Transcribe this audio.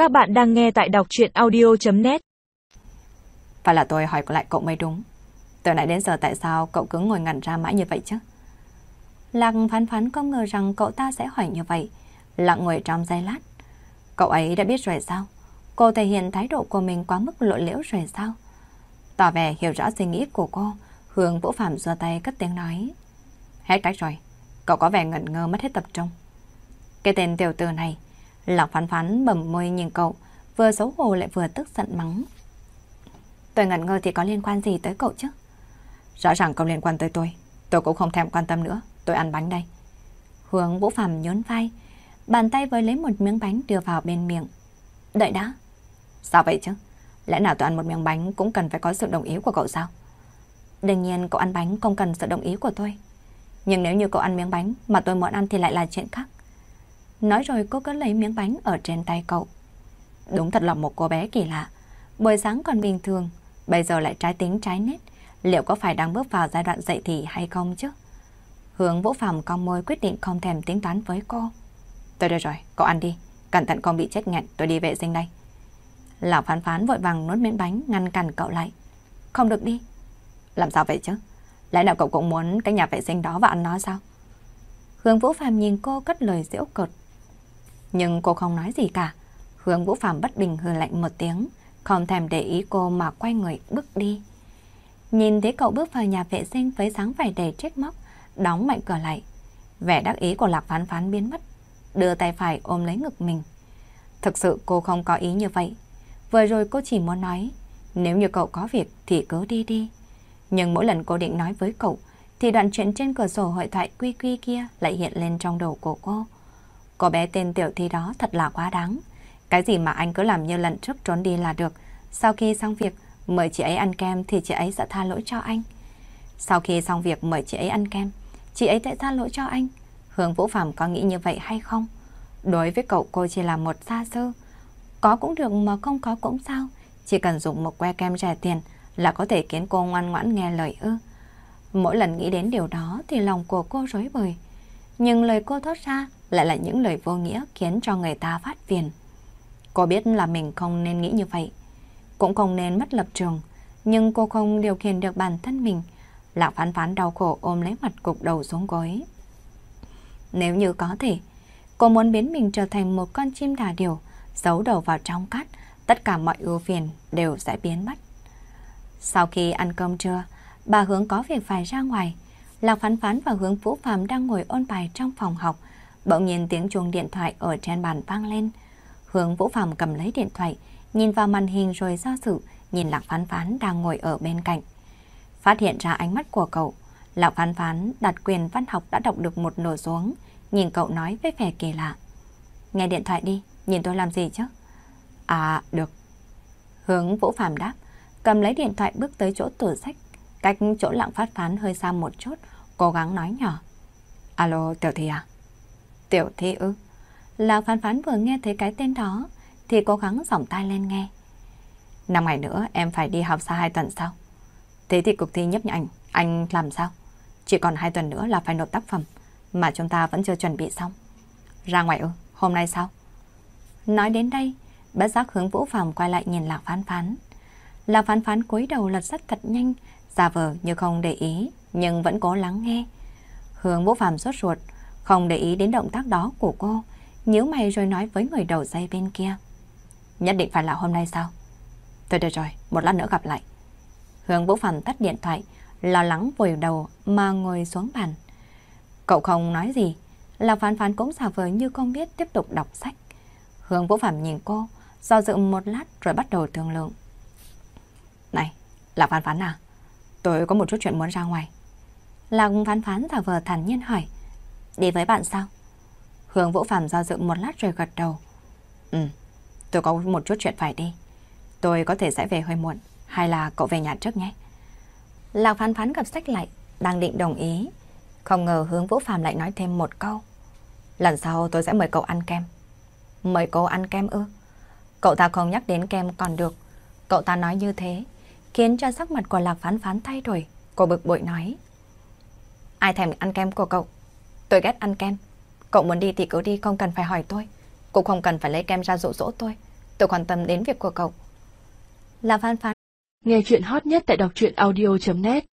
Các bạn đang nghe tại đọc truyện audio.net. Và là tôi hỏi lại cậu mới đúng. Từ nãy đến giờ tại sao cậu cứ ngồi ngẩn ra mãi như vậy chứ? Lạc Phán Phán không ngờ rằng cậu ta sẽ hỏi như vậy. Lặng ngồi trong giây lát. Cậu ấy đã biết rồi sao? Cô thể hiện thái độ của mình quá mức lộ liễu rồi sao? Tỏ vẻ hiểu rõ suy nghĩ của cô, Hương Vũ Phạm giơ tay cất tiếng nói. Hết cách rồi. Cậu có vẻ ngẩn ngơ mất hết tập trung. Cái tên tiểu tử này, Lạc Phán Phán bầm môi nhìn cậu, vừa xấu hổ lại vừa tức giận mắng. Tôi ngẩn ngơ thì có liên quan gì tới cậu chứ? Rõ ràng không liên quan tới tôi cũng không thèm quan tâm nữa, tôi ăn bánh đây. Hương Vũ Phạm nhún vai, bàn tay với lấy một miếng bánh đưa vào bên miệng. Đợi đã. Sao vậy chứ? Lẽ nào tôi ăn một miếng bánh cũng cần phải có sự đồng ý của cậu sao? Đương nhiên cậu ăn bánh không cần sự đồng ý của tôi. Nhưng nếu như cậu ăn miếng bánh mà tôi muốn ăn thì lại là chuyện khác. Nói rồi cô cứ lấy miếng bánh ở trên tay cậu. Đúng thật là một cô bé kỳ lạ. Buổi sáng còn bình thường, bây giờ lại trái tính trái nết. Liệu có phải đang bước vào giai đoạn dậy thì hay không chứ? Hương Vũ Phạm cong môi quyết định không thèm tính toán với cô. Tôi đây rồi, cậu ăn đi. Cẩn thận không bị chết nghẹn, tôi đi vệ sinh đây. Lão Phán Phán vội vàng nuốt miếng bánh ngăn cản cậu lại. Không được đi. Làm sao vậy chứ? Lẽ nào cậu cũng muốn cái nhà vệ sinh đó và ăn nó sao? Hương Vũ Phạm nhìn cô cất lời giễu cợt. Nhưng cô không nói gì cả. Hương Vũ Phạm bất bình hừ lạnh một tiếng, không thèm để ý cô mà quay người bước đi. Nhìn thấy cậu bước vào nhà vệ sinh với dáng vẻ đầy trách móc, đóng mạnh cửa lại. Vẻ đắc ý của Lạc Phán Phán biến mất, đưa tay phải ôm lấy ngực mình. Thực sự cô không có ý như vậy. Vừa rồi cô chỉ muốn nói, nếu như cậu có việc thì cứ đi đi. Nhưng mỗi lần cô định nói với cậu, thì đoạn chuyện trên cửa sổ hội thoại quy quy kia lại hiện lên trong đầu của cô. Cô bé tên Tiểu Thi đó thật là quá đáng. Cái gì mà anh cứ làm như lần trước trốn đi là được. Sau khi xong việc mời chị ấy ăn kem thì chị ấy sẽ tha lỗi cho anh. Sau khi xong việc mời chị ấy ăn kem, chị ấy sẽ tha lỗi cho anh. Hương Vũ Phạm có nghĩ như vậy hay không? Đối với cậu cô chỉ là một gia sư. Có cũng được mà không có cũng sao. Chỉ cần dùng một que kem rẻ tiền là có thể khiến cô ngoan ngoãn nghe lời ư? Mỗi lần nghĩ đến điều đó thì lòng của cô rối bời. Nhưng lời cô thốt ra lại là những lời vô nghĩa khiến cho người ta phát phiền. Cô biết là mình không nên nghĩ như vậy, cũng không nên mất lập trường, nhưng cô không điều khiển được bản thân mình. Lạc Phán Phán đau khổ ôm lấy mặt gục đầu xuống gối. Nếu như có thể, cô muốn biến mình trở thành một con chim đà điểu, giấu đầu vào trong cát, tất cả mọi ưu phiền đều sẽ biến mất. Sau khi ăn cơm trưa, bà Hướng có việc phải ra ngoài. Lạc Phán Phán và Hướng Vũ Phạm đang ngồi ôn bài trong phòng học. Bỗng nhiên tiếng chuông điện thoại ở trên bàn vang lên. Hướng Vũ Phạm cầm lấy điện thoại, nhìn vào màn hình rồi do dự, nhìn Lạc Phán Phán đang ngồi ở bên cạnh. Phát hiện ra ánh mắt của cậu, Lạc Phán Phán đặt quyền văn học đã đọc được một nửa xuống, nhìn cậu nói với vẻ kỳ lạ. Nghe điện thoại đi, nhìn tôi làm gì chứ? À, được. Hướng Vũ Phạm đáp, cầm lấy điện thoại bước tới chỗ tủ sách, cách chỗ Lạc Phán Phán hơi xa một chút, cố gắng nói nhỏ. Alo, Tiểu Thi à? Tiểu Thi ư? Lạc Phán Phán vừa nghe thấy cái tên đó thì cố gắng giỏng tai lên nghe. 5 ngày nữa em phải đi học xa 2 tuần sau. Thế thì cuộc thi nhiếp ảnh anh làm sao? Chỉ còn 2 tuần nữa là phải nộp tác phẩm mà chúng ta vẫn chưa chuẩn bị xong. Ra ngoài ư? Hôm nay sao? Nói đến đây, bất giác Hướng Vũ Phạm quay lại nhìn Lạc Phán Phán. Lạc Phán Phán cúi đầu lật sách thật nhanh, giả vờ như không để ý nhưng vẫn cố lắng nghe. Hướng Vũ Phạm sốt ruột, không để ý đến động tác đó của cô, nhíu mày rồi nói với người đầu dây bên kia. Nhất định phải là hôm nay sao? Thôi được rồi, một lát nữa gặp lại. Hướng Vũ Phạm tắt điện thoại, lo lắng vùi đầu mà ngồi xuống bàn. Cậu không nói gì, Lạc Phán Phán cũng giả vờ như không biết tiếp tục đọc sách. Hướng Vũ Phạm nhìn cô, do dự một lát rồi bắt đầu thương lượng. Này, Lạc Phán Phán à, tôi có một chút chuyện muốn ra ngoài. Lạc Phán Phán giả vờ thản nhiên hỏi. Đi với bạn sao? Hướng Vũ Phạm do dự một lát rồi gật đầu. Tôi có một chút chuyện phải đi. Tôi có thể sẽ về hơi muộn, hay là cậu về nhà trước nhé? Lạc Phán Phán gặp sách lại, đang định đồng ý. Không ngờ Hướng Vũ Phạm lại nói thêm một câu. Lần sau tôi sẽ mời cậu ăn kem. Mời cô ăn kem ư? Cậu ta không nhắc đến kem còn được. Cậu ta nói như thế khiến cho sắc mặt của Lạc Phán Phán thay đổi. Cô bực bội nói. Ai thèm ăn kem của cậu? Tôi ghét ăn kem. Cậu muốn đi thì cứ đi, không cần phải hỏi tôi. Cũng không cần phải lấy kem ra dụ dỗ tôi. Tôi quan tâm đến việc của cậu. Là Phán Phán. Nghe chuyện hot nhất tại đọc truyện audio.net